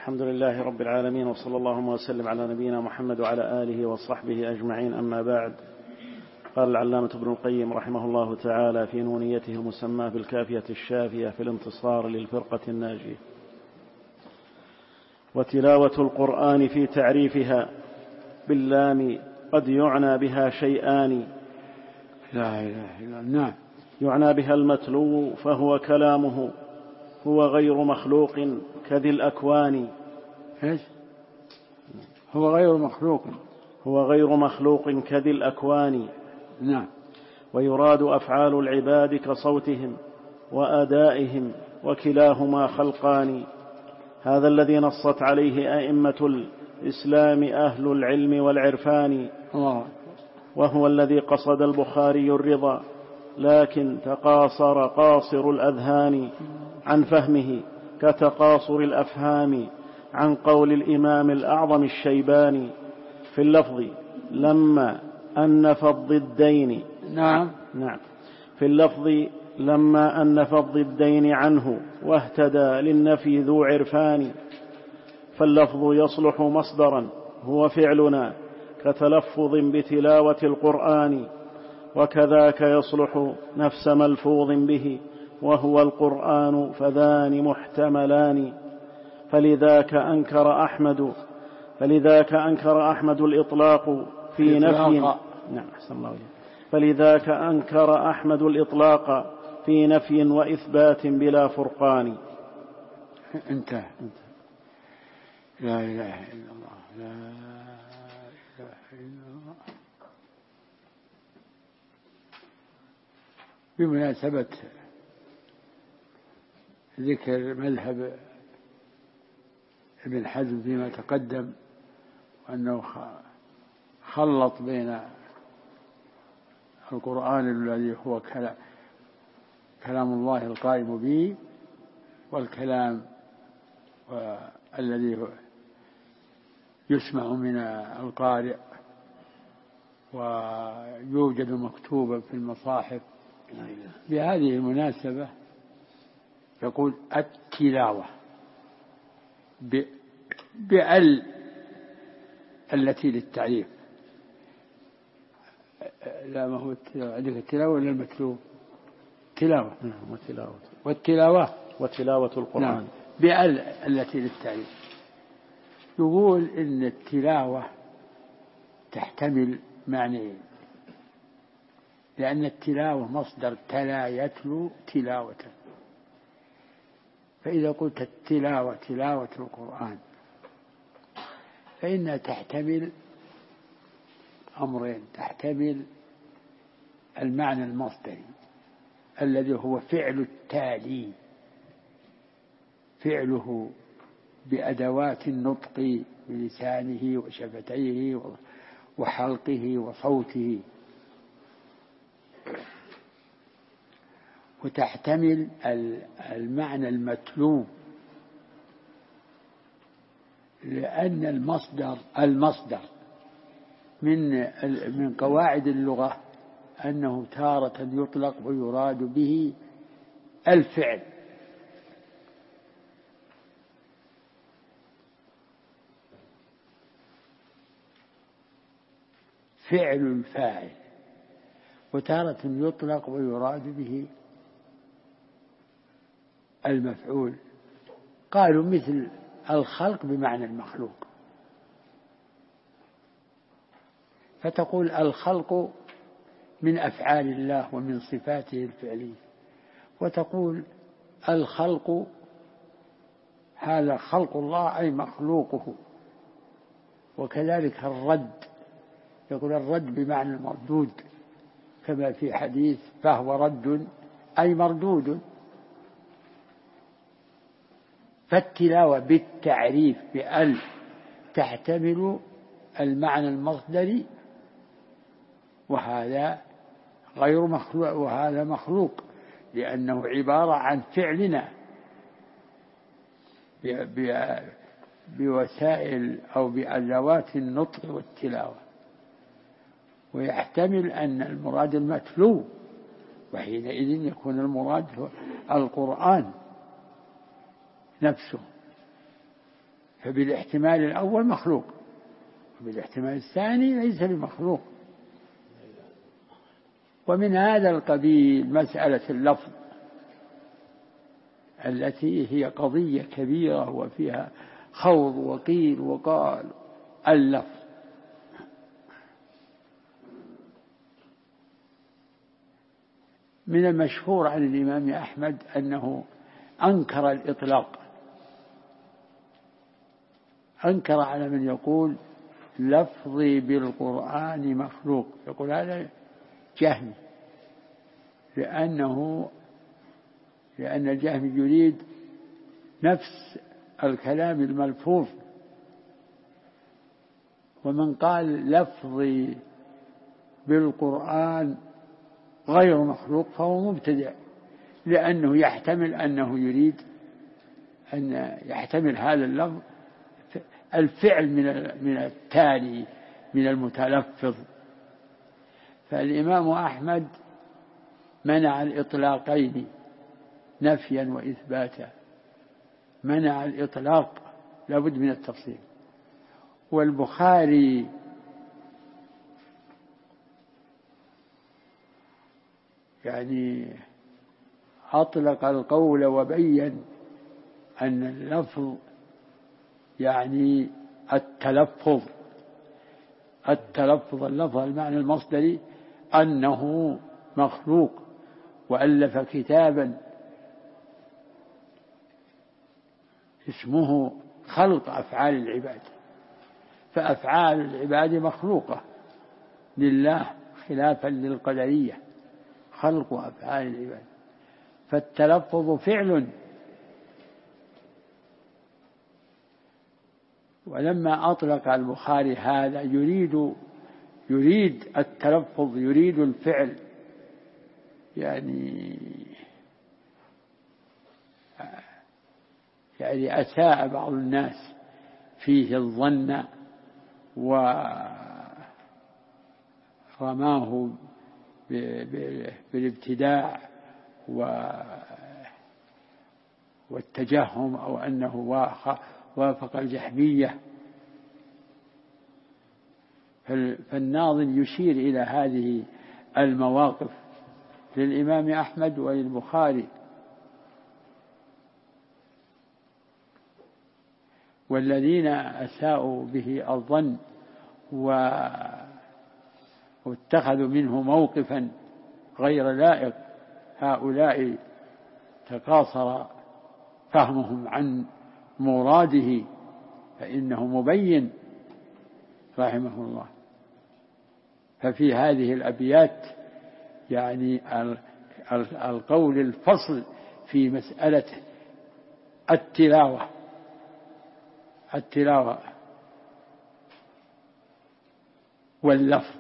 الحمد لله رب العالمين، وصلى الله وسلم على نبينا محمد وعلى آله وصحبه أجمعين، أما بعد. قال العلامة ابن القيم رحمه الله تعالى في نونيته المسماة بالكافية الشافية في الانتصار للفرقة الناجية: وتلاوة القرآن في تعريفها باللام قد يعنى بها شيئان. لا إله إلا الله. يعنى بها المتلو فهو كلامه، هو غير مخلوق كذي الأكوان. هو غير مخلوق، هو غير مخلوق كذي الأكوان. نعم. ويراد أفعال العباد كصوتهم وأدائهم، وكلاهما خلقان. هذا الذي نصت عليه أئمة الإسلام أهل العلم والعرفان. وهو الذي قصد البخاري الرضا، لكن تقاصر قاصر الأذهان عن فهمه كتقاصر الأفهام عن قول الإمام الأعظم الشيباني في اللفظ لما أنف الضدين. نعم. في اللفظ لما أنف الضدين عنه واهتدى للنفي ذو عرفان. فاللفظ يصلح مصدرا هو فعلنا كتلفظ بتلاوة القرآن، وكذاك يصلح نفس ملفوظ به وهو القرآن، فذان محتملان. فلذاك أنكر أحمد الإطلاق في نفي. نعم، أحسن الله عليك. فلذاك أنكر أحمد الإطلاق في نفي وإثبات بلا فرقان. انتهى. لا إله إلا الله، لا إله إلا الله. بمناسبة ذكر مذهب ابن حزم فيما تقدم، وأنه خلط بين القرآن الذي هو كلام الله القائم به والكلام الذي يسمع من القارئ ويوجد مكتوبا في المصاحف. بهذه المناسبة يقول التلاوة بأل التي للتعريف. لا، ما هو التلاوة عندك التلاوة ولا المتلو؟ تلاوة. وتلاوة القرآن. نعم. بأل التي للتعريف. يقول إن التلاوة تحتمل معنيين، لأن التلاوة مصدر تلا يتلو تلاوة. فإذا قلت التلاوة تلاوة القرآن فإنها تحتمل أمرين: تحتمل المعنى المصدري الذي هو فعل التالي، فعله بأدوات النطق بلسانه وشفتيه وحلقه وصوته، وتحتمل المعنى المتلو، لأن المصدر من قواعد اللغة أنه تارة يطلق ويراد به الفعل، فعل الفاعل، وتارة يطلق ويراد به المفعول. قالوا مثل الخلق بمعنى المخلوق، فتقول الخلق من أفعال الله ومن صفاته الفعلية، وتقول الخلق هذا خلق الله أي مخلوقه. وكذلك الرد، يقول الرد بمعنى المردود، كما في حديث فهو رد أي مردود. فالتلاوة بالتعريف بأل تحتمل المعنى المصدري، وهذا غير مخلوق، وهذا مخلوق، لأنه عبارة عن فعلنا بوسائل أو بأدوات النطق والتلاوة. ويحتمل أن المراد المتلو، وحينئذ يكون المراد هو القرآن نفسه. فبالاحتمال الأول مخلوق، وبالاحتمال الثاني ليس بمخلوق. ومن هذا القبيل مسألة اللفظ التي هي قضية كبيرة وفيها خوض وقيل وقال. اللفظ من المشهور عن الإمام أحمد أنه أنكر الإطلاق، أنكر على من يقول لفظي بالقرآن مخلوق، يقول هذا جهمي، لأن الجهمي يريد نفس الكلام الملفوظ. ومن قال لفظي بالقرآن غير مخلوق فهو مبتدع، لأنه يحتمل أنه يريد أن يحتمل هذا اللفظ الفعل من التالي من المتلفظ. فالإمام أحمد منع الإطلاقين نفيا وإثباتا، منع الإطلاق، لابد من التفصيل. والبخاري يعني أطلق القول وبين أن اللفظ يعني التلفظ، اللفظ المعنى المصدري أنه مخلوق، وألف كتابا اسمه خلق أفعال العباد، فأفعال العباد مخلوقة لله خلافا للقدرية، خلق أفعال العباد، فالتلفظ فعل. ولما أطلق البخاري هذا يريد التلفظ، يريد الفعل، يعني أساء بعض الناس فيه الظن ورماه بالابتداع والتجهم، أو أنه وافق الجهمية. فالناظم يشير إلى هذه المواقف للإمام أحمد وللبخاري. والذين أساءوا به الظن واتخذوا منه موقفا غير لائق، هؤلاء تقاصر فهمهم عن مراده، فإنه مبين رحمه الله. ففي هذه الأبيات يعني القول الفصل في مسألة التلاوة واللفظ،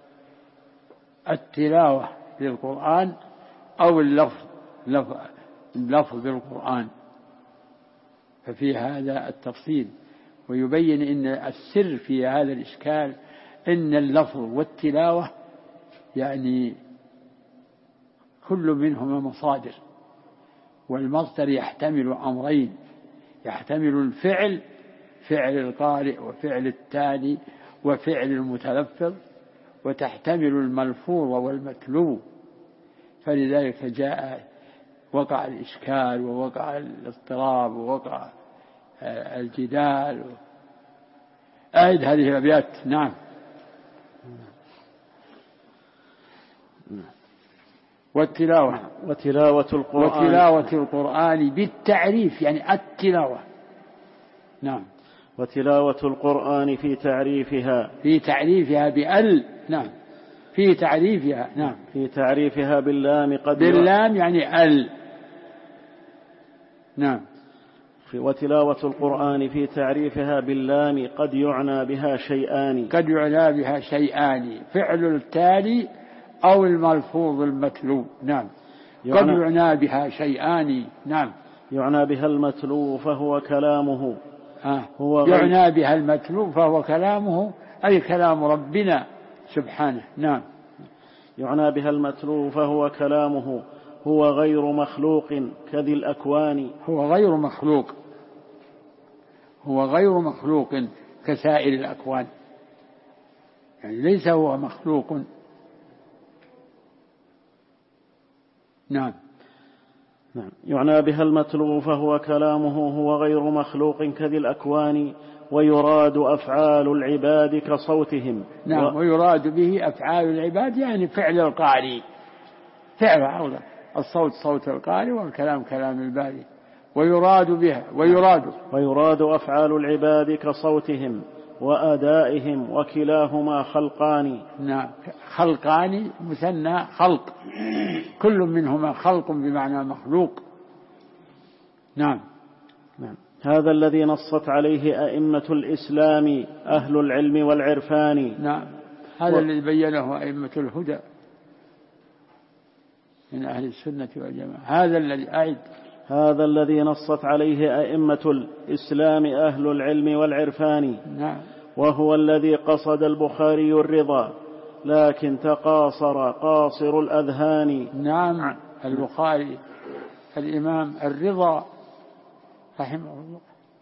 التلاوة للقرآن أو اللفظ بالقرآن، ففي هذا التفصيل. ويبين إن السر في هذا الإشكال إن اللفظ والتلاوة يعني كل منهما مصادر، والمصدر يحتمل أمرين، يحتمل الفعل، فعل القارئ وفعل التالي وفعل المتلفظ، وتحتمل الملفوظ والمتلو. فلذلك وقع الإشكال ووقع الاضطراب ووقع الجدال. أعد هذه الأبيات. نعم. وتلاوة القرآن بالتعريف، يعني التلاوة. نعم. وتلاوة القرآن في تعريفها بأل. نعم. في تعريفها. نعم. في تعريفها باللام باللام يعني أل. نعم. وتلاوة القرآن في تعريفها باللام قد يعنى بها شيئان، فعل التالي أو الملفوظ المتلو. نعم. قد يعنى بها شيئان. نعم. يعنى بها المتلو فهو كلامه. يعنى بها المتلو فهو كلامه، أي كلام ربنا سبحانه. نعم. يعنى بها المتلو فهو كلامه، هو غير مخلوق كذي الأكوان. هو غير مخلوق، هو غير مخلوق كسائر الأكوان، يعني ليس هو مخلوق. نعم. نعم. يعنى بها المتلو فهو كلامه هو غير مخلوق كذي الأكوان، ويراد أفعال العباد كصوتهم. نعم. ويراد به أفعال العباد يعني فعل القارئ، فعل الصوت صوت القارئ والكلام كلام الباري. ويراد بها ويراد أفعال العباد كصوتهم وأدائهم، وكلاهما خلقان. نعم. خلقان مثنى خلق، كل منهما خلق بمعنى مخلوق. نعم. نعم. هذا الذي نصت عليه أئمة الإسلام أهل العلم والعرفان. نعم. هذا الذي بينه أئمة الهدى من أهل السنة والجماعة. هذا الذي نصت عليه أئمة الإسلام أهل العلم والعرفان. نعم. وهو الذي قصد البخاري الرضا لكن تقاصر قاصر الأذهان. نعم. البخاري الإمام الرضا رحمه الله،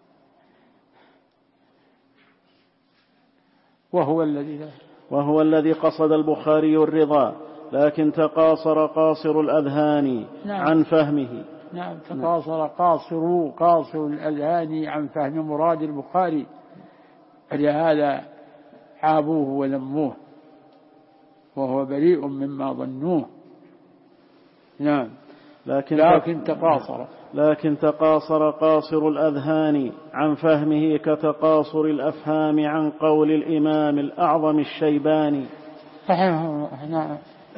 وهو الذي قصد البخاري الرضا لكن تقاصر قاصر الأذهان. نعم. عن فهمه. نعم. تقاصر قاصر الأذهان عن فهم مراد البخاري، لهذا عابوه ولموه وهو بريء مما ظنوه. نعم. لكن تقاصر قاصر الأذهان عن فهمه كتقاصر الأفهام عن قول الإمام الأعظم الشيباني. نعم.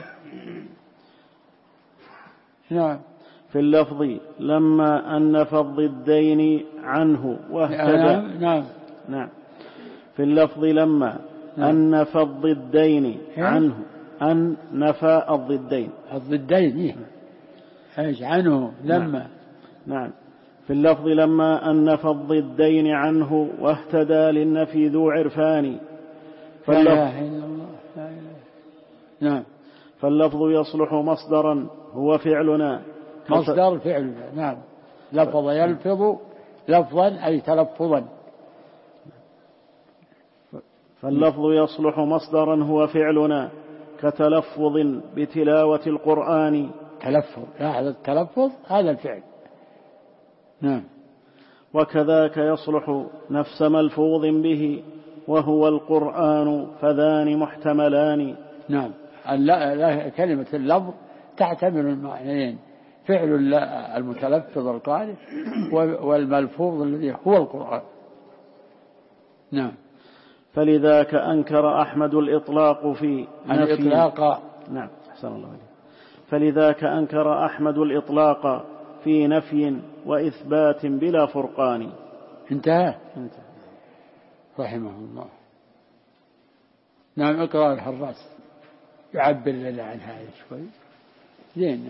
نعم. في اللفظ لما أنف الضدين عنه واهتدى. نعم. في اللفظ لما أنف الضدين عنه، أنف الضدين ايش عنه لما. نعم. في اللفظ لما أنف الضدين عنه واهتدى للنفي ذو عرفان. نعم. فاللفظ يصلح مصدرا هو فعلنا، مصدر فعلنا. نعم. لفظ يلفظ لفظا أي تلفظا. فاللفظ يصلح مصدرا هو فعلنا كتلفظ بتلاوة القرآن. هذا التلفظ هذا الفعل. نعم. وكذاك يصلح نفس ملفوظ به وهو القرآن، فذان محتملان. نعم. كلمة اللفظ تحتمل المعنيين، فعل المتلفظ القارئ والملفوظ الذي هو القرآن. نعم. فلذاك أنكر أحمد الإطلاق في الإطلاق. نعم. أحسن الله عليك. فلذاك أنكر أحمد الإطلاق في نفي وإثبات بلا فرقان. انتهى رحمه الله. نعم. اقرأ الحراس يعبر لنا عن هذا شوي. زين.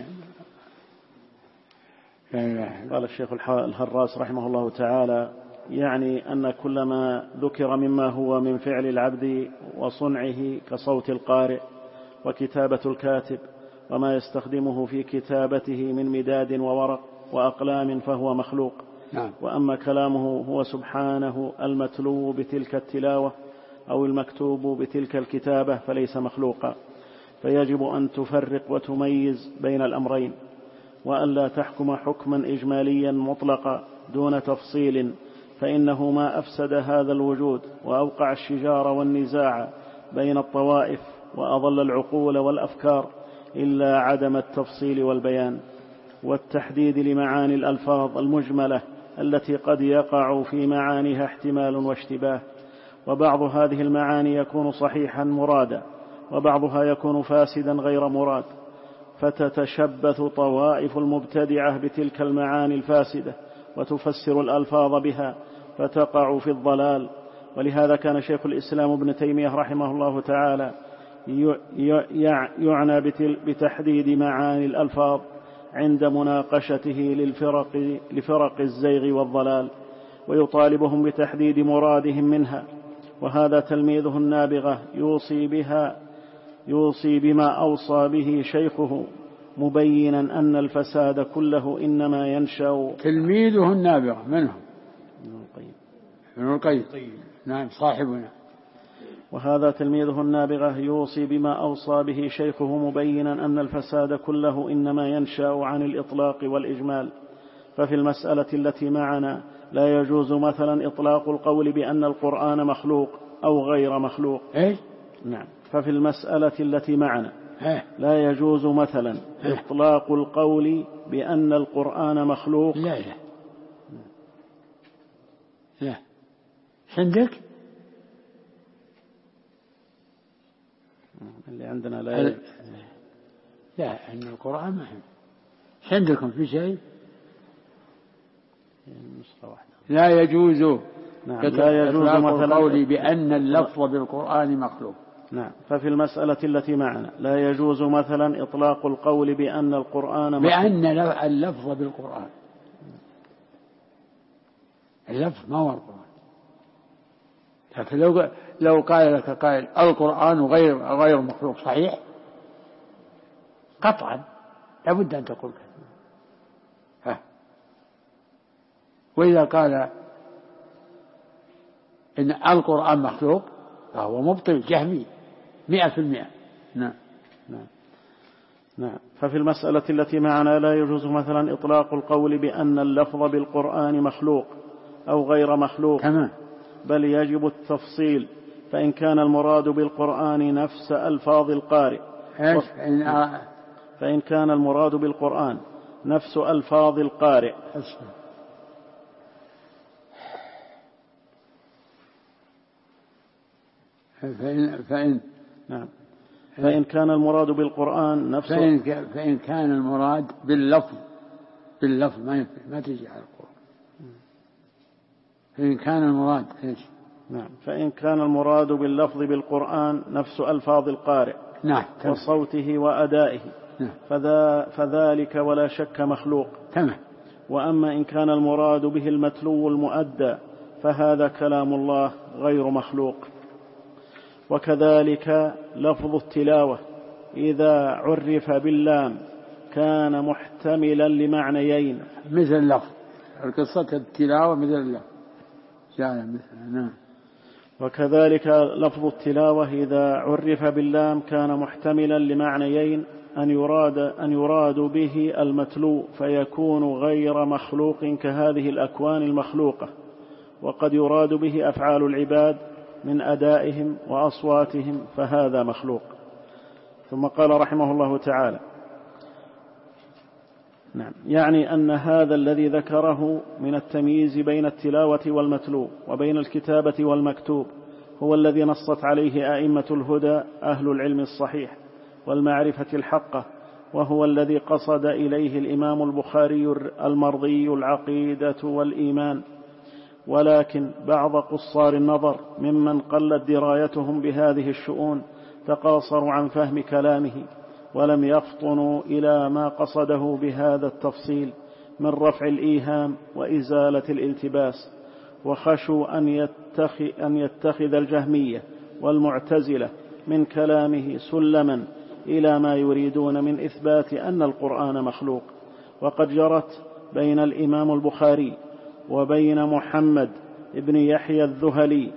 قال الشيخ الحراس رحمه الله تعالى: يعني أن كل ما ذكر مما هو من فعل العبد وصنعه كصوت القارئ وكتابة الكاتب وما يستخدمه في كتابته من مداد وورق وأقلام فهو مخلوق. نعم. وأما كلامه هو سبحانه المتلو بتلك التلاوة أو المكتوب بتلك الكتابة فليس مخلوقا. فيجب أن تفرق وتميز بين الأمرين، وأن لا تحكم حكما إجماليا مطلقا دون تفصيل، فإنه ما أفسد هذا الوجود وأوقع الشجار والنزاع بين الطوائف وأضل العقول والأفكار إلا عدم التفصيل والبيان والتحديد لمعاني الألفاظ المجملة التي قد يقع في معانيها احتمال واشتباه. وبعض هذه المعاني يكون صحيحا مرادا، وبعضها يكون فاسدا غير مراد، فتتشبث طوائف المبتدعة بتلك المعاني الفاسدة وتفسر الألفاظ بها فتقع في الضلال. ولهذا كان شيخ الإسلام ابن تيمية رحمه الله تعالى يعنى بتحديد معاني الألفاظ عند مناقشته لفرق الزيغ والضلال، ويطالبهم بتحديد مرادهم منها. وهذا تلميذه النابغة يوصي بما أوصى به شيخه، مبينا أن الفساد كله إنما ينشأ. تلميذه النابغة منهم ابن القيم. نعم صاحبنا. وهذا تلميذه النابغة يوصي بما أوصى به شيخه مبينا أن الفساد كله إنما ينشأ عن الإطلاق والإجمال. ففي المسألة التي معنا لا يجوز مثلا إطلاق القول بأن القرآن مخلوق أو غير مخلوق. نعم. ففي المسألة التي معنا لا يجوز مثلا إطلاق القول بأن القرآن مخلوق. لا عندك اللي عندنا لا أن القرآن ما عندكم في شيء. لا يجوز. نعم. لا يجوز مثلا القول بأن اللفظ بالقرآن مخلوق. نعم. ففي المسألة التي معنا لا يجوز مثلا إطلاق القول بأن القرآن مخلوق. بأن اللفظ بالقرآن، اللفظ ما هو القرآن. لكن لو قال لك قائل القرآن غير مخلوق صحيح، قطعا لابد أن تقول كذا. وإذا قال إن القرآن مخلوق فهو مبطل جهمي 100%. نعم. نعم. ففي المسألة التي معنا لا يجوز مثلا إطلاق القول بأن اللفظ بالقرآن مخلوق أو غير مخلوق كمان، بل يجب التفصيل. فإن كان المراد بالقرآن نفس ألفاظ القارئ، فإن كان المراد بالقرآن نفس ألفاظ القارئ، فإن كان المراد بالقرآن نفس فإن كان المراد باللفظ ما تجي على القرآن. فإن كان المراد فإن كان المراد باللفظ بالقرآن نفس ألفاظ القارئ وصوته وأدائه فذلك ولا شك مخلوق. وأما إن كان المراد به المتلو المؤدى فهذا كلام الله غير مخلوق. وكذلك لفظ التلاوة إذا عرف باللام كان محتملا لمعنيين، مثل اللفظ القصة التلاوة مثل اللفظ. وكذلك لفظ التلاوة إذا عرف باللام كان محتملا لمعنيين، أن يراد به المتلو فيكون غير مخلوق كهذه الأكوان المخلوقة، وقد يراد به أفعال العباد من أدائهم وأصواتهم فهذا مخلوق. ثم قال رحمه الله تعالى: يعني أن هذا الذي ذكره من التمييز بين التلاوة والمتلو وبين الكتابة والمكتوب هو الذي نصت عليه أئمة الهدى أهل العلم الصحيح والمعرفة الحقة، وهو الذي قصد إليه الإمام البخاري المرضي العقيدة والإيمان. ولكن بعض قصار النظر ممن قلت درايتهم بهذه الشؤون تقاصروا عن فهم كلامه ولم يفطنوا إلى ما قصده بهذا التفصيل من رفع الإيهام وإزالة الالتباس، وخشوا أن يتخذ الجهمية والمعتزلة من كلامه سلما إلى ما يريدون من إثبات أن القرآن مخلوق. وقد جرت بين الإمام البخاري وبين محمد ابن يحيى الذهلي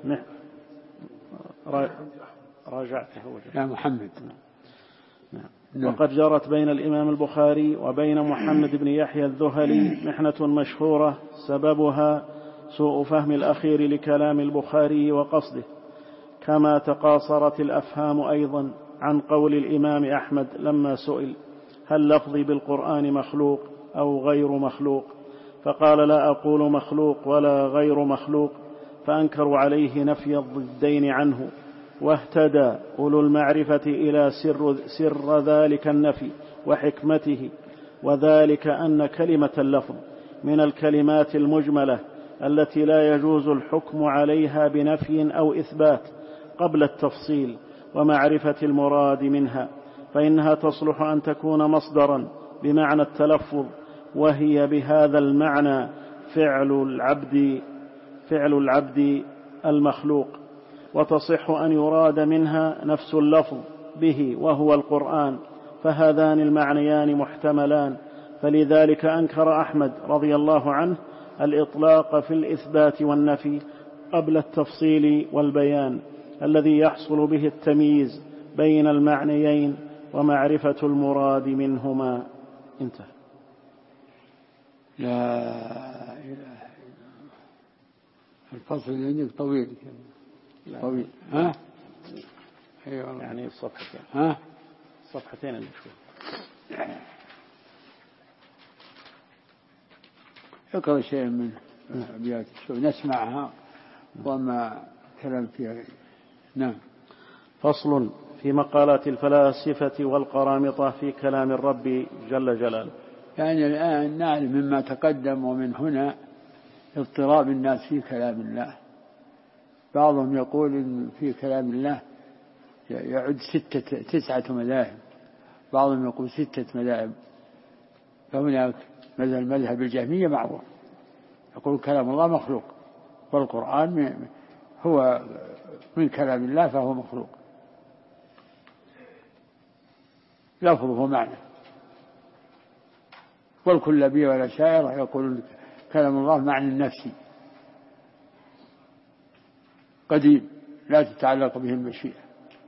وقد جرت بين الإمام البخاري وبين محمد بن يحيى الذهلي محنة مشهورة سببها سوء فهم الأخير لكلام البخاري وقصده، كما تقاصرت الأفهام أيضا عن قول الإمام أحمد لما سئل: هل لفظي بالقرآن مخلوق أو غير مخلوق؟ فقال: لا أقول مخلوق ولا غير مخلوق، فأنكروا عليه نفي الضدين عنه. واهتدى أولو المعرفة إلى سر ذلك النفي وحكمته، وذلك أن كلمة اللفظ من الكلمات المجملة التي لا يجوز الحكم عليها بنفي أو إثبات قبل التفصيل ومعرفة المراد منها، فإنها تصلح أن تكون مصدرا بمعنى التلفظ، وهي بهذا المعنى فعل العبد المخلوق، وتصح أن يراد منها نفس اللفظ به وهو القرآن، فهذان المعنيان محتملان. فلذلك أنكر أحمد رضي الله عنه الإطلاق في الإثبات والنفي قبل التفصيل والبيان الذي يحصل به التمييز بين المعنيين ومعرفة المراد منهما. انتهى. لا إله إلا الله. الفصل اللي عندك طويل طويل. ها أيوة. يعني الصفحتين. ها الصفحتين اللي شوي. اقرأ شيء من أبيات نسمعها وما كلام فيها. نعم. فصل في مقالات الفلاسفة والقرامطة في كلام الرب جل جلاله. يعني الآن نعلم مما تقدم ومن هنا اضطراب الناس في كلام الله. بعضهم يقول إن في كلام الله يعد 9 مذاهب، بعضهم يقول 6 مذاهب. فهناك مثل المذهب الجهمية معروف، يقول كلام الله مخلوق، والقرآن هو من كلام الله فهو مخلوق لفظه معنى. والكلابية والأشاعرة يقولون كلام الله معنى نفسي قديم لا تتعلق به المشيئة.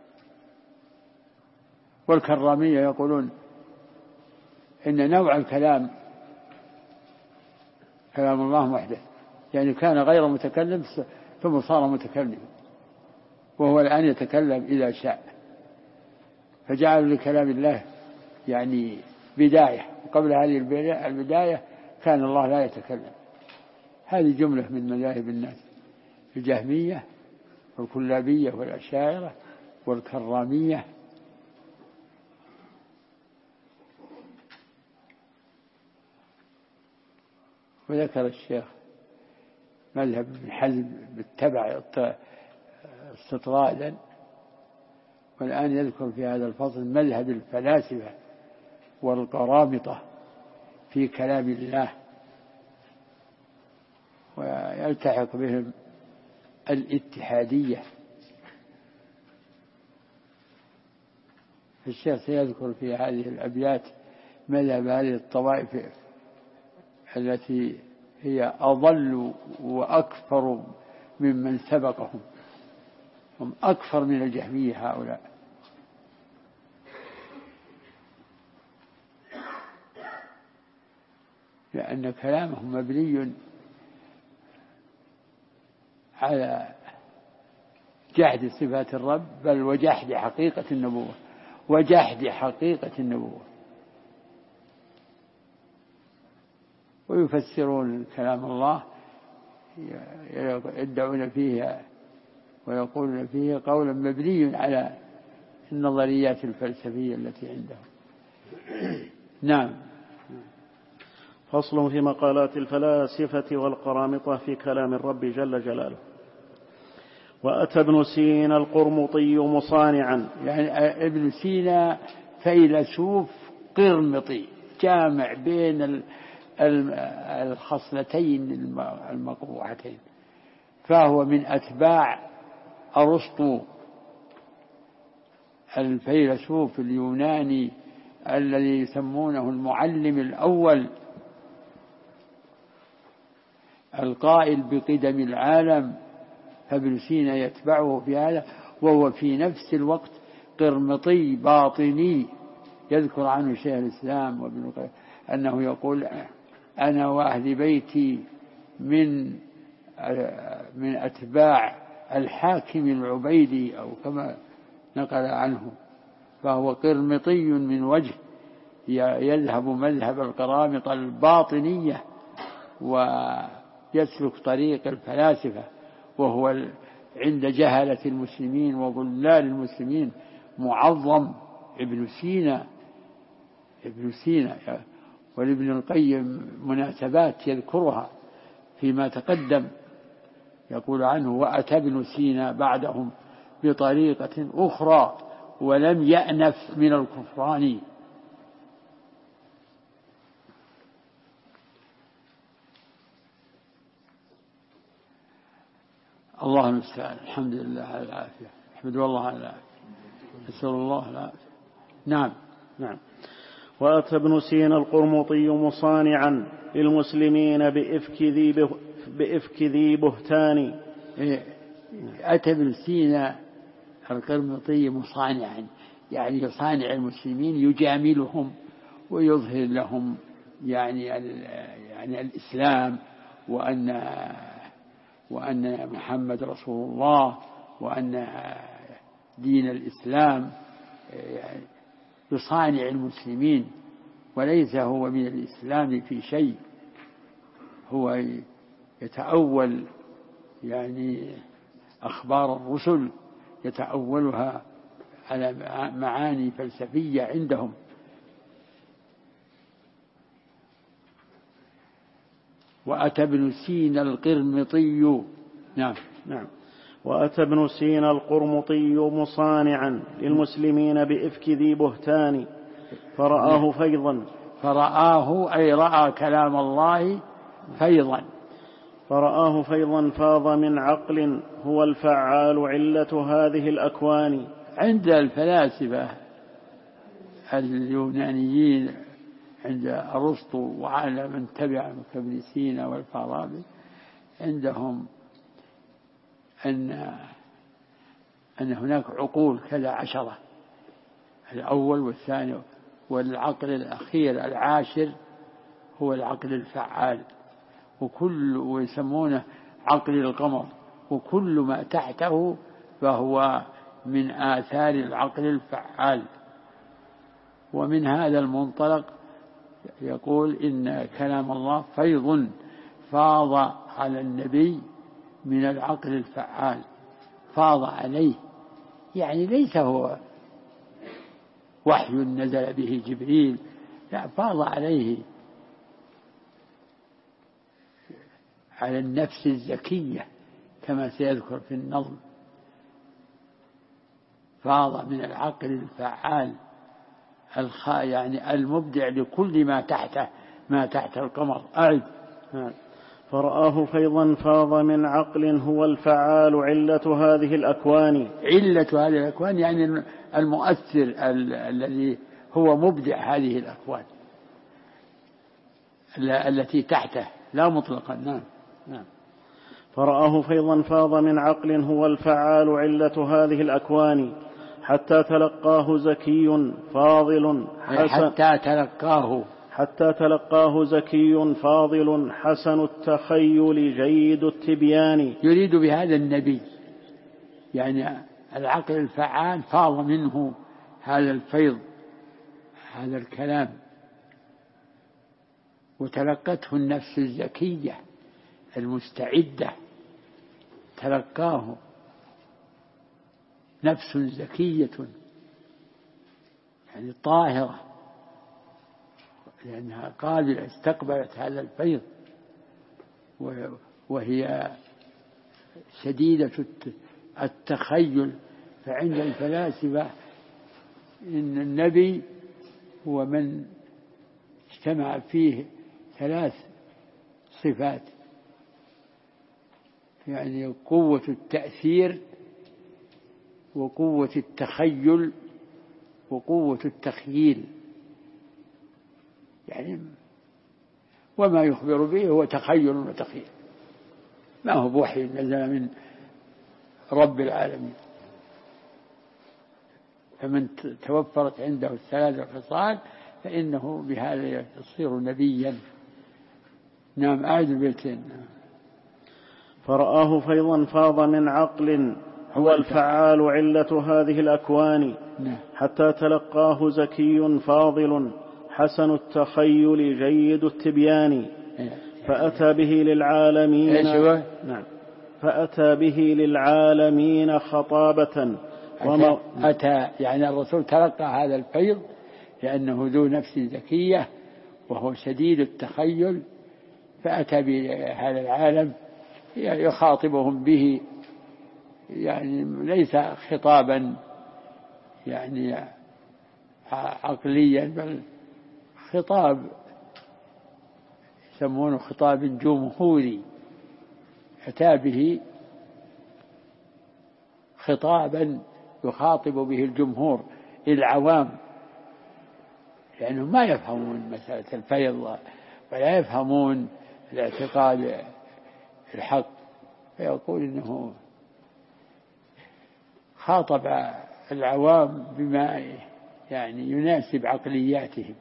والكرامية يقولون إن نوع الكلام كلام الله محدث، يعني كان غير متكلم ثم صار متكلم، وهو الآن يتكلم إذا شاء، فجعلوا لكلام الله يعني بداية، وقبل هذه البداية كان الله لا يتكلم. هذه جملة من مذاهب الناس: الجهمية والكلابية والأشاعرة والكرامية. وذكر الشيخ مذهب ابن حزم بالتبع استطرادا، والآن يذكر في هذا الفصل مذهب الفلاسفة والقرامطة في كلام الله، ويلتحق بهم الاتحادية. الشيخ سيذكر في هذه الأبيات مذهب هذه الطوائف التي هي أضل وأكثر ممن سبقهم، هم أكثر من الجهمية هؤلاء. لأن كلامهم مبني على جحد صفات الرب، بل وجحد حقيقة النبوة، وجحد حقيقة النبوة. ويفسرون كلام الله، يدعون فيه ويقولون فيه قولا مبني على النظريات الفلسفية التي عندهم. نعم. فصل في مقالات الفلاسفة والقرامطة في كلام الرب جل جلاله. وأتى ابن سينا القرمطي مصانعا، يعني ابن سينا فيلسوف قرمطي جامع بين الخصلتين المقبوحتين، فهو من أتباع أرسطو الفيلسوف اليوناني الذي يسمونه المعلم الأول، القائل بقدم العالم، فابن سينا يتبعه في هذا، وهو في نفس الوقت قرمطي باطني. يذكر عنه شيخ الإسلام وابن القيم أنه يقول: أنا وأهل بيتي من أتباع الحاكم العبيدي، أو كما نقل عنه. فهو قرمطي من وجه، يذهب مذهب القرامطة الباطنية ويسلك طريق الفلاسفة، وهو عند جهلة المسلمين وضلال المسلمين معظم ابن سينا. ولابن القيم مناسبات يذكرها فيما تقدم، يقول عنه: وأتى ابن سينا بعدهم بطريقة أخرى ولم يأنف من الكفران. الله المستعان. الحمد لله على العافية، الحمد لله على العافية، نسأل الله العافية. نعم. وأتى ابن سينا القرمطي مصانعا للمسلمين بإفك ذي بهتان. أتى ابن سينا القرمطي مصانعا، يعني يصانع المسلمين، يجاملهم ويظهر لهم يعني الإسلام، وأن محمد رسول الله، وأن دين الإسلام، يصانع المسلمين، وليس هو من الإسلام في شيء، هو يتأول يعني أخبار الرسل، يتأولها على معاني فلسفية عندهم. وأتى ابن سينا القرمطي نعم وأتى ابن سينا القرمطي مصانعا للمسلمين بإفك ذي بهتان فرآه أي رأى كلام الله فيضا فاض من عقل هو الفعال علة هذه الأكوان. عند الفلاسفة اليونانيين، عند أرسطو وعلى من تبعهم كابن سينا والفارابي، عندهم أن هناك عقول كذا 10، الأول والثاني، والعقل الأخير العاشر هو العقل الفعال، ويسمونه عقل القمر، وكل ما تحته فهو من آثار العقل الفعال. ومن هذا المنطلق يقول إن كلام الله فيض فاض على النبي من العقل الفعال، فاض عليه، يعني ليس هو وحي نزل به جبريل، لا، فاض عليه على النفس الزكية كما سيذكر في النظم، فاض من العقل الفعال يعني المبدع لكل ما تحت القمر. فرآه فيضا فاض من عقل هو الفعال علة هذه الأكوان. علة هذه الأكوان يعني المؤثر الذي هو مبدع هذه الأكوان التي تحته، لا مطلقا. نعم. فرآه فيضا فاض من عقل هو الفعال علة هذه الأكوان حتى تلقاه زكي فاضل حتى تلقاه زكي فاضل حسن التخيل جيد التبيان. يريد بهذا النبي، يعني العقل الفعال فاض منه هذا الفيض، هذا الكلام، وتلقته النفس الزكية المستعدة، تلقاه نفس زكية يعني طاهرة، لأنها قابلة، استقبلت هذا الفيض، وهي شديدة التخيل. فعند الفلاسفة إن النبي هو من اجتمع فيه 3 صفات، يعني قوة التأثير، وقوة التخيل، وقوة التخييل، يعني وما يخبر به هو تخيل وتخيل، ما هو بوحي نزل من رب العالمين. فمن توفرت عنده 3 خصال فإنه بهذا يصير نبيا. نعم، أعد البيتين. فرآه فيضا فاض من عقل هو الفعال علة هذه الأكوان حتى تلقاه زكي فاضل حسن التخيل جيد التبيان فأتى به للعالمين خطابة. أتى يعني الرسول تلقى هذا الفيض لأنه ذو نفس زكية وهو شديد التخيل، فأتى بهذا العالم يخاطبهم به، يعني ليس خطابا يعني عقليا، بل خطاب يسمونه خطاب جمهوري، أتى به خطابا يخاطب به الجمهور العوام، لأنهم ما يفهمون مسألة الفيض ولا يفهمون الاعتقاد الحق، فيقول إنه خاطب العوام بما يعني يناسب عقلياتهم،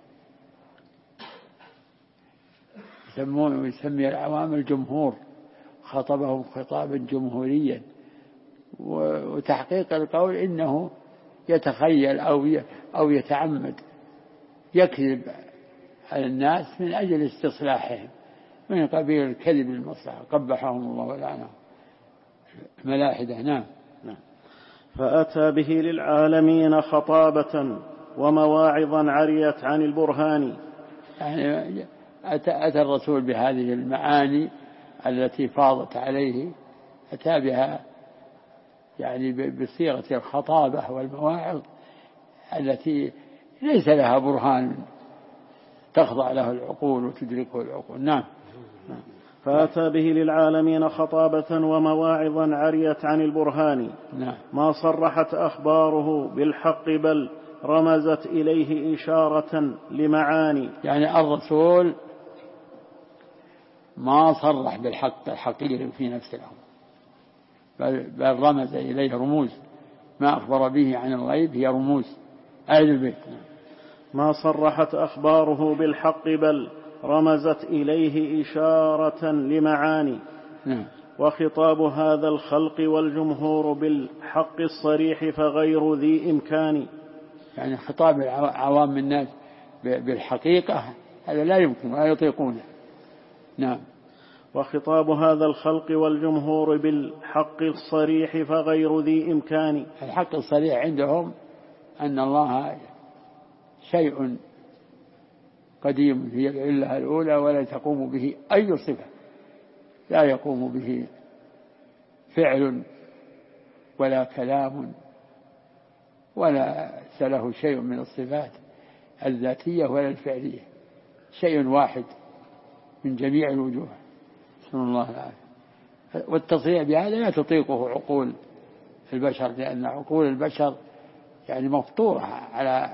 يسمي العوام الجمهور، خاطبهم خطابا جمهوريا. وتحقيق القول إنه يتخيل أو يتعمد يكذب على الناس من أجل استصلاحهم، من قبيل الكذب المصلحة، قبحهم الله ولعنهم الملاحدة. نعم. فأتى به للعالمين خطابة ومواعظا عريت عن البرهان. يعني أتى الرسول بهذه المعاني التي فاضت عليه، أتى بها يعني بصيغة الخطابة والمواعظ التي ليس لها برهان تخضع له العقول وتدركه العقول. نعم. فأتى به للعالمين خطابة ومواعظا عريت عن البرهان. نعم. ما صرحت أخباره بالحق بل رمزت إليه إشارة لمعاني. يعني الرسول ما صرح بالحق الحقيقي في نفس الأمر، بل رمز إليه رموز، ما أخبر به عن الغيب هي رموز أهل البيت. ما صرحت أخباره بالحق بل رمزت إليه إشارة لمعاني. وخطاب هذا الخلق والجمهور بالحق الصريح فغير ذي إمكان. يعني خطاب عوام الناس بالحقيقة هذا لا يمكن ولا يطيقونه. نعم. وخطاب هذا الخلق والجمهور بالحق الصريح فغير ذي إمكان. الحق الصريح عندهم أن الله شيء قديم، هي العلة الأولى، ولا تقوم به أي صفة، لا يقوم به فعل ولا كلام ولا له شيء من الصفات الذاتية ولا الفعلية، شيء واحد من جميع الوجوه. نسأل الله العافية. والتصريح بهذا لا تطيقه عقول البشر، لأن عقول البشر يعني مفطورة على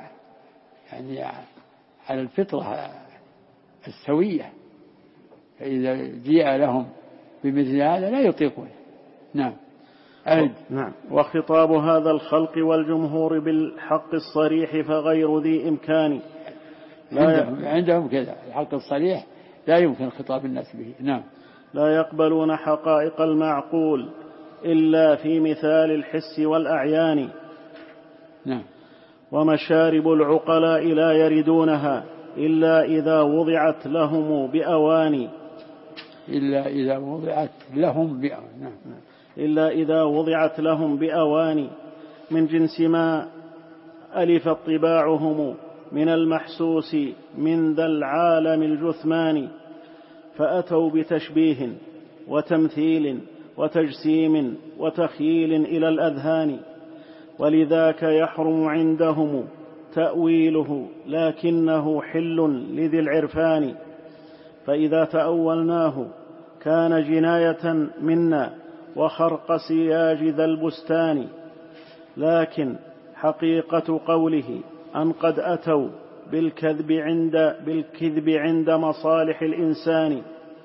الفطرة السوية، فإذا جاء لهم بمثل هذا لا يطيقون. نعم. نعم. وخطاب هذا الخلق والجمهور بالحق الصريح فغير ذي إمكان. عندهم كذا الحق الصريح لا يمكن خطاب الناس به. نعم. لا يقبلون حقائق المعقول إلا في مثال الحس والأعيان. نعم. ومشارب العقلاء لا يردونها إلا إذا وضعت لهم بأواني. إلا إذا وضعت لهم بأواني. نعم. إلا إذا وضعت لهم بأواني من جنس ما ألفت طباعهم من المحسوس من ذا العالم الجثمان. فأتوا بتشبيه وتمثيل وتجسيم وتخييل إلى الأذهان، ولذاك يحرم عندهم تأويله لكنه حل لذي العرفان. فإذا تأولناه كان جناية منا وخرق سياج ذا البستان. لكن حقيقة قوله أن قد أتوا بالكذب عند مصالح الإنسان.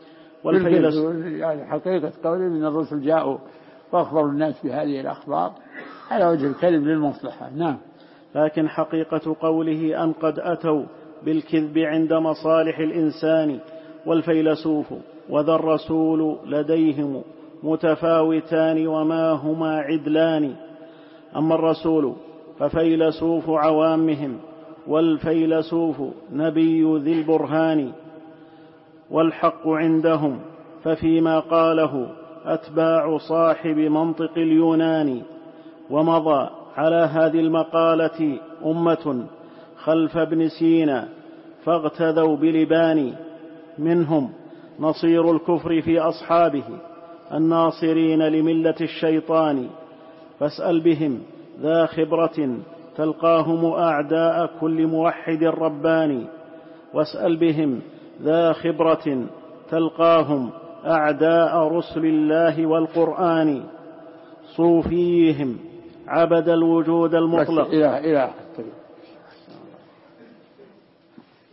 يعني حقيقة قوله من الرسل جاءوا وأخبروا الناس بهذه الأخبار على وجه الكذب للمصلحة. نعم. لكن حقيقة قوله أن قد أتوا بالكذب عند مصالح الإنسان والفيلسوف وذا الرسول لديهم متفاوتان وما هما عدلان. أما الرسول ففيلسوف عوامهم والفيلسوف نبي ذي البرهان. والحق عندهم ففيما قاله أتباع صاحب منطق اليونان. ومضى على هذه المقالة أمة خلف ابن سينا فاغتدوا بلبان. منهم نصير الكفر في أصحابه الناصرين لملة الشيطان. فاسأل بهم ذا خبرة تلقاهم أعداء كل موحد رباني. واسأل بهم ذا خبرة تلقاهم أعداء رسل الله والقرآن. صوفيهم عبد الوجود المطلق.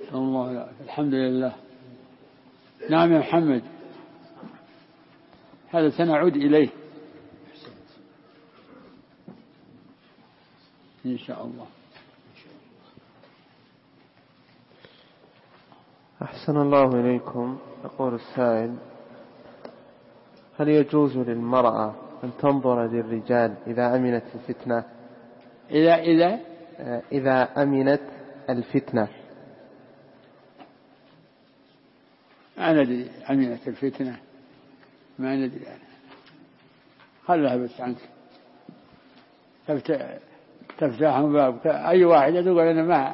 الله الحمد لله. نعم يا محمد، هذا سنعود إليه إن شاء الله. أحسن الله إليكم. يقول السائل: هل يجوز للمرأة أن تنظر للرجال إذا أمنت الفتنة؟ إذا أمنت الفتنة. ما ندري أمنت الفتنة، ما ندري أنا. خلها بس عنك، تفتحهم بابك. أي واحد يقول أنا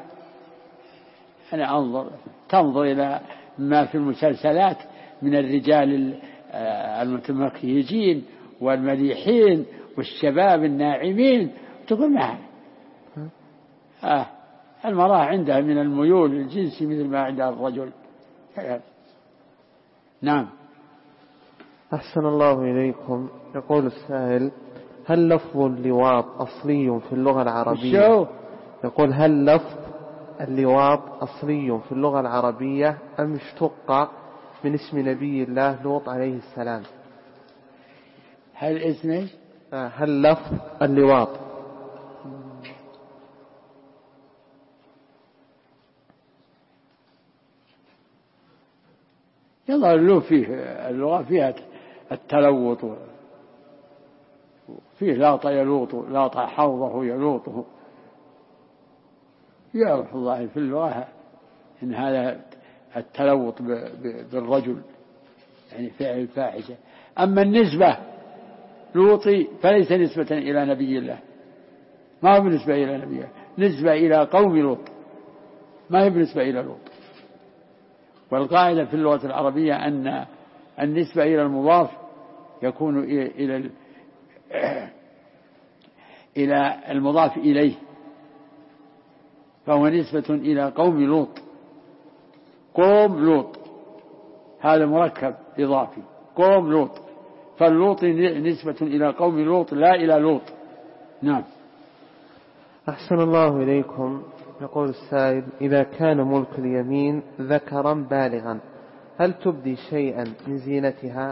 تنظر إلى ما في المسلسلات من الرجال المتمكيجين والمليحين والشباب الناعمين، تقول ما المرأة عندها من الميول الجنسي مثل ما عندها الرجل. نعم. أحسن الله إليكم. يقول السائل: هل لفظ اللواط أصلي في اللغة العربية؟ يقول: هل لفظ اللواط أصلي في اللغة العربية أم اشتق من اسم نبي الله لوط عليه السلام؟ هل لفظ اللواط يظهر له فيه اللغة فيها التلوط، فيه لاط يلوط، لاط حوضه يلوطه. يعرف الله في اللغة إن هذا التلوط بالرجل، يعني فعل الفاحشة. أما النسبة لوطي فليس نسبة إلى نبي الله، ما هو بالنسبة إلى نبي الله، نسبة إلى قوم لوط، ما هي بالنسبة إلى لوط. والقاعدة في اللغة العربية أن النسبة إلى المضاف يكون إلى المضاف إليه، فهو نسبة إلى قوم لوط. قوم لوط هذا مركب إضافي، قوم لوط، فاللوط نسبة إلى قوم لوط لا إلى لوط. نعم. أحسن الله إليكم. يقول السائل: إذا كان ملك اليمين ذكرا بالغا هل تبدي شيئا من زينتها؟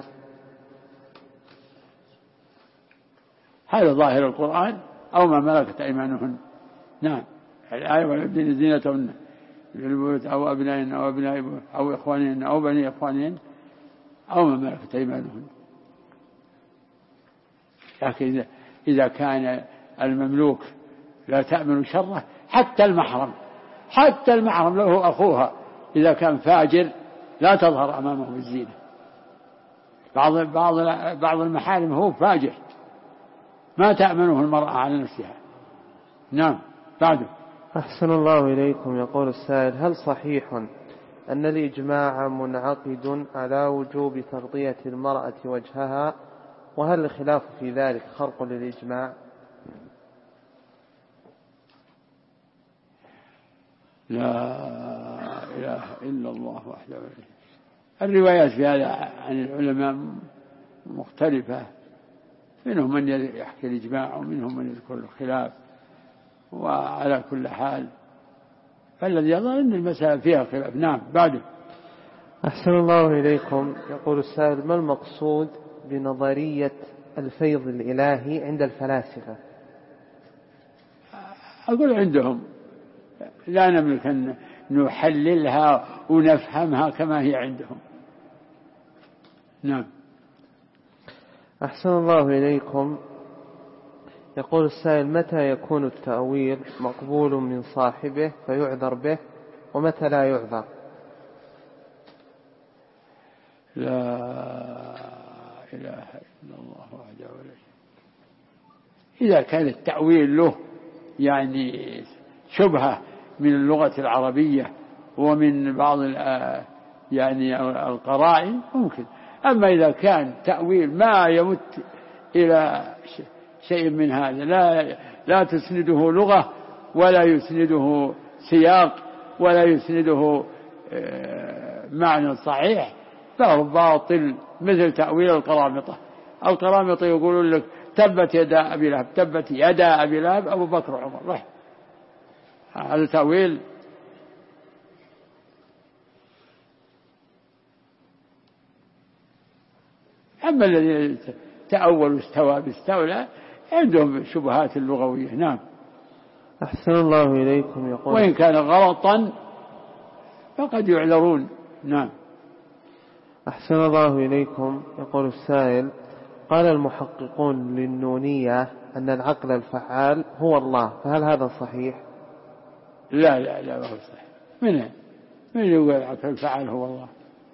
هذا ظاهر القرآن أو ما ملكت أيمانهن. نعم، الآية: ويبدين زينتهن في البيوت أو أبنائهن أو أبناء أو إخوانهن أو بني إخوانهن أو ما ملكت أيمانهن. لكن إذا كان المملوك لا تأمن شره، حتى المحرم له أخوها إذا كان فاجر لا تظهر أمامه الزينة. بعض المحارم هو فاجر ما تأمنه المرأة على نفسها. نعم. بعده. أحسن الله إليكم. يقول السائل: هل صحيح أن الإجماع منعقد على وجوب تغطية المرأة وجهها، وهل الخلاف في ذلك خرق للإجماع؟ لا إله إلا الله وحده. الروايات في هذا عن العلماء مختلفة، منهم من يحكي الإجماع ومنهم من يذكر الخلاف، وعلى كل حال فالذي يظهر أن المسألة فيها خلاف. نعم. بعده. أحسن الله إليكم. يقول السائل: ما المقصود بنظرية الفيض الإلهي عند الفلاسفة؟ أقول عندهم لا نملك أن نحللها ونفهمها كما هي عندهم. نعم. أحسن الله إليكم. يقول السائل: متى يكون التأويل مقبول من صاحبه فيعذر به، ومتى لا يعذر؟ لا إله إلا الله وحده لا شريك له. إذا كان التأويل له يعني شبهة من اللغة العربية ومن بعض يعني القرائن ممكن. أما إذا كان تأويل ما يمت إلى شيء من هذا، لا تسنده لغة ولا يسنده سياق ولا يسنده معنى صحيح، فهو باطل، مثل تأويل القرامطة. القرامطة يقولون لك تبت يدا أبي لهب، تبت يدا أبي لهب أبو بكر وعمر، هذا تأويل أما الذين تأولوا استوى باستولى عندهم شبهات اللغوية. نعم. أحسن الله إليكم. يقول وإن كان غلطا فقد يعذرون. نعم. أحسن الله إليكم. يقول السائل: قال المحققون للنونية أن العقل الفعال هو الله، فهل هذا صحيح؟ لا لا لا، ما هو صحيح. من يقول العقل الفعال هو الله؟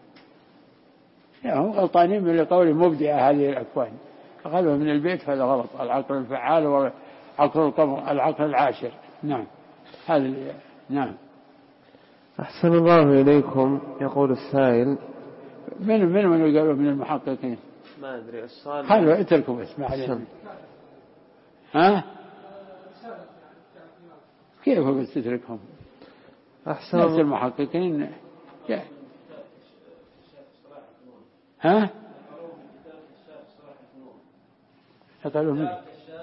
هم غلطانين من قول مبدع هذه الأكوان، أخذوا من البيت فهذا غلط. العقل الفعال هو عقل القمر، العقل العاشر. نعم. هذا نعم. أحسن الله إليكم. يقول السائل: من يقولوا من المحققين؟ ما أدري السؤال. خلوا اتركوا بس ما علينا. ها؟ كيف بس تتركهم؟ أحسن نفس المحققين. ها؟ نقلوا منه.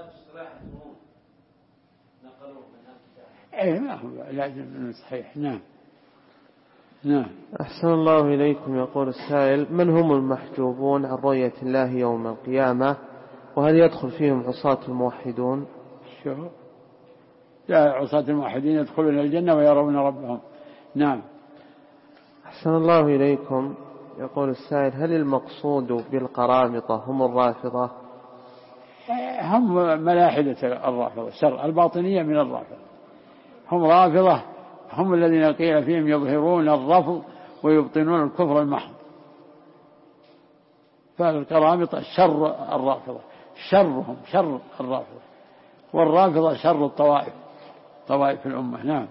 ايه ما هو لازم انه صحيح. نعم. نعم. أحسن الله إليكم. يقول السائل: من هم المحجوبون عن رؤية الله يوم القيامة، وهل يدخل فيهم عصاة الموحدون؟ شو؟ لا، عصاة الموحدين يدخلون الجنة ويرون ربهم. نعم. أحسن الله إليكم. يقول السائل: هل المقصود بالقرامطة هم الرافضة؟ هم ملاحدة الرافضة، شر الباطنية من الرافضة. هم رافضة، هم الذين قيل فيهم يظهرون الرفض ويبطنون الكفر المحض. فالقرامطة شر الرافضة، شرهم شر الرافضة، والرافضة شر الطوائف، طوائف الأمة. نعم.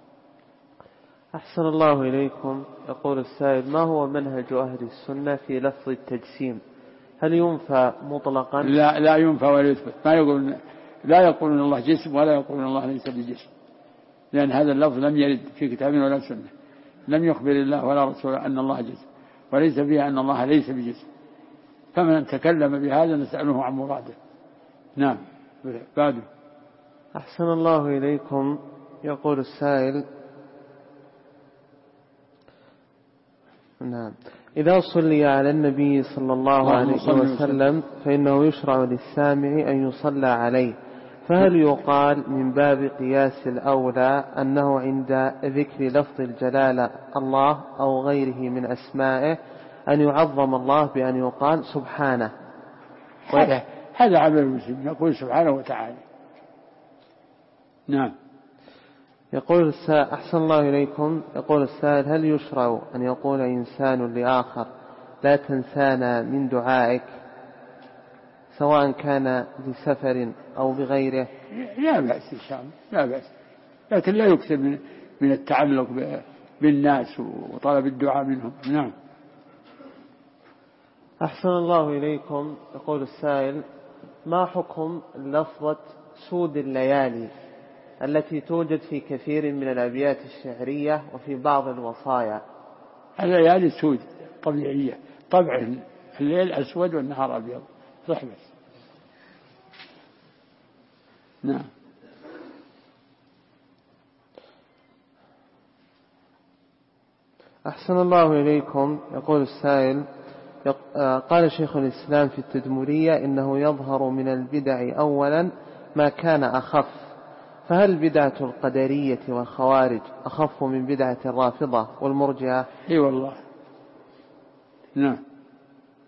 أحسن الله إليكم. يقول السائل: ما هو منهج أهل السنة في لفظ التجسيم؟ هل ينفى مطلقا؟ لا ينفى ولا يثبت. لا يقولون الله جسم ولا يقولون الله ليس بجسم، لأن هذا اللفظ لم يرد في كتاب ولا سنة. لم يخبر الله ولا رسول أن الله جسم، وليس فيها أن الله ليس بجسم. فمن تكلم بهذا نسأله عن مراده. نعم. بعده. أحسن الله إليكم. يقول السائل: نعم، إذا صلي على النبي صلى الله عليه وسلم فإنه يشرع للسامع أن يصلى عليه، فهل يقال من باب قياس الأولى أنه عند ذكر لفظ الجلالة الله أو غيره من أسمائه أن يعظم الله بأن يقال سبحانه؟ هذا عمل المسلم، يقول سبحانه وتعالى. نعم. يقول أحسن الله إليكم. يقول السائل: هل يشرع أن يقول إنسان لآخر لا تنسانا من دعائك، سواء كان لسفر أو بغيره؟ لا بأس إن شاء الله، لا بأس، لكن لا يكثر من التعلق بالناس وطلب الدعاء منهم. نعم. أحسن الله إليكم. يقول السائل: ما حكم لفظة سود الليالي التي توجد في كثير من الأبيات الشعرية وفي بعض الوصايا؟ الليالي سود طبيعية، طبع الليل أسود والنهار أبيض، صح بس. نعم. أحسن الله إليكم. يقول السائل: قال شيخ الإسلام في التدمرية إنه يظهر من البدع أولا ما كان أخف، فهل بدعة القدرية والخوارج أخف من بدعة الرافضة والمرجئة؟ اي والله. نعم.